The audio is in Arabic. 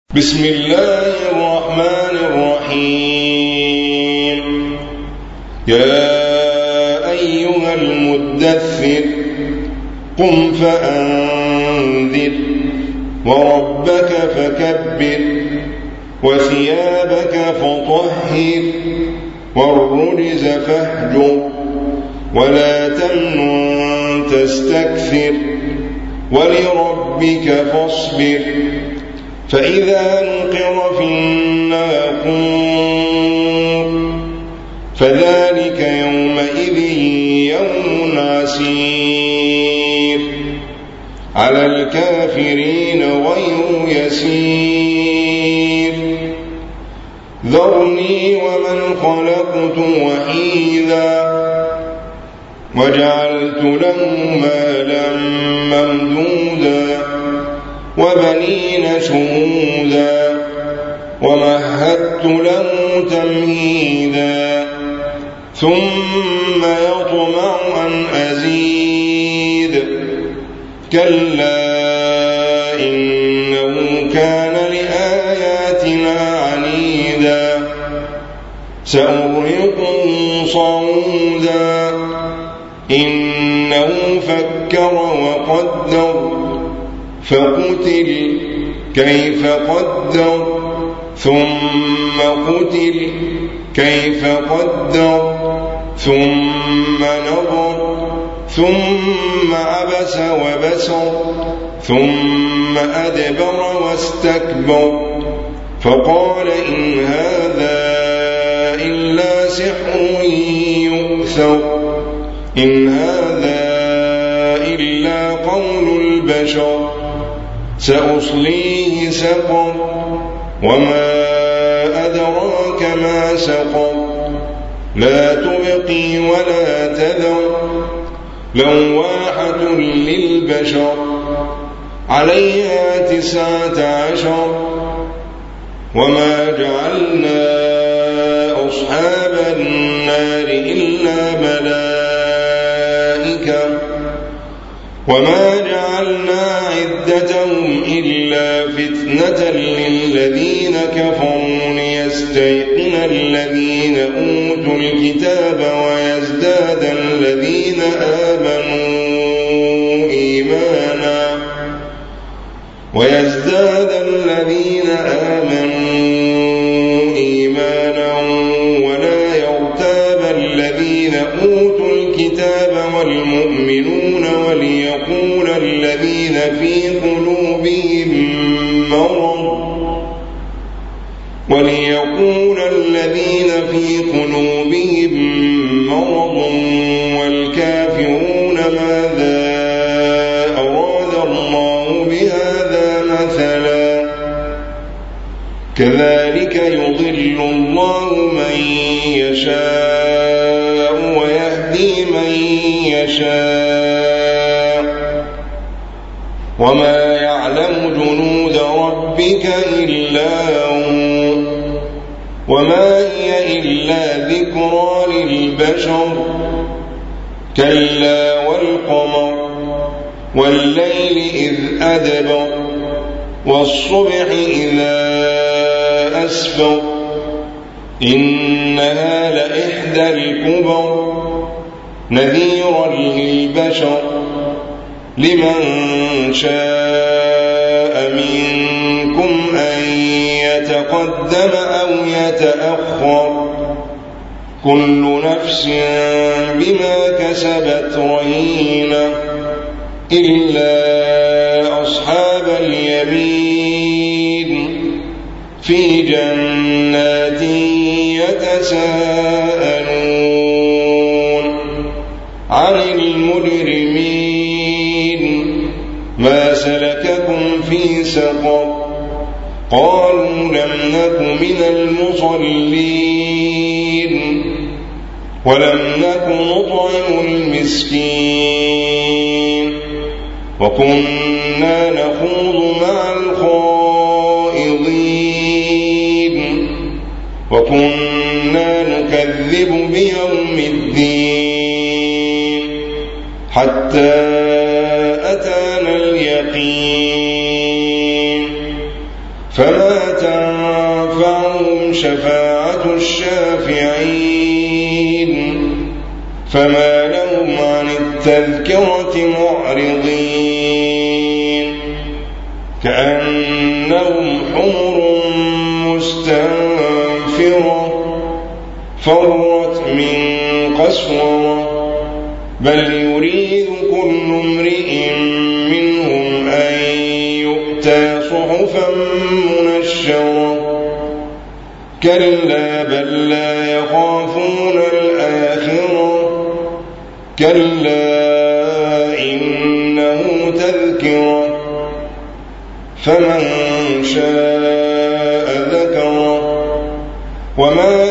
بسم الله الرحمن الرحيم. يا أيها المدثر قم فأنذر وربك فكبر وثيابك فطهر والرجز فاهجر ولا تمنن تستكثر ولربك فاصبر فإذا نقر في الناقور فذلك يومئذ يوم عسير على الكافرين غير يسير. ذرني ومن خلقت وحيدا وجعلت له مالا ممدودا وبنين شهودا ومهدت له تمهيدا ثم يطمع أن أزيد كلا إنه كان لآياتنا عنيدا سأرهقه صعودا إنه فكر وقدر فقتل كيف قدر ثم قتل كيف قدر ثم نظر ثم عبس وبسر ثم أدبر واستكبر فقال إن هذا إلا سحر يؤثر إن هذا إلا قول البشر سأصليه سقر وما أدراك ما سقر لا تبقي ولا تذر لواحة للبشر عليها 19 وما جعلنا أصحاب النار إلا ملائكة وما جعلنا عدتهم إلا فتنة للذين كفروا ليستيقن الذين أوتوا الكتاب ويزداد الذين آمنوا إيمانا ولا يرتاب الذين أوتوا الكتاب والمؤمنون وليقول الذين في قلوبهم مرض والكافرون ماذا أراد الله بهذا مثلا كذلك يضل الله من يشاء ويهدي من يشاء وما يعلم جنود ربك إلا هو وما هي إلا ذكرى للبشر كلا والقمر والليل إذ أدبر والصبح إذا أسفر إنها لإحدى الكبر نذيرا للبشر لمن شاء منكم أن يتقدم أو يتأخر كل نفس بما كسبت رهينة إلا أصحاب اليمين في جنات يتساءلون عن المجرمين ما سلككم في سقر قالوا لم نك من المصلين ولم نك نطعم المسكين وكنا نخوض مع الخائضين وكنا نكذب بيوم الدين حتى أتانا اليقين فما فلا تنفعهم شفاعة الشافعين فما لهم عن التذكرة معرضين كأنهم حمر مستنفرة فرت من قسورة بل يريد كل امرئ منهم أن يؤتى صحفا منشرة كلا بل لا يخافون الآخرة كلا إنه تذكرة فمن شاء ذكره وما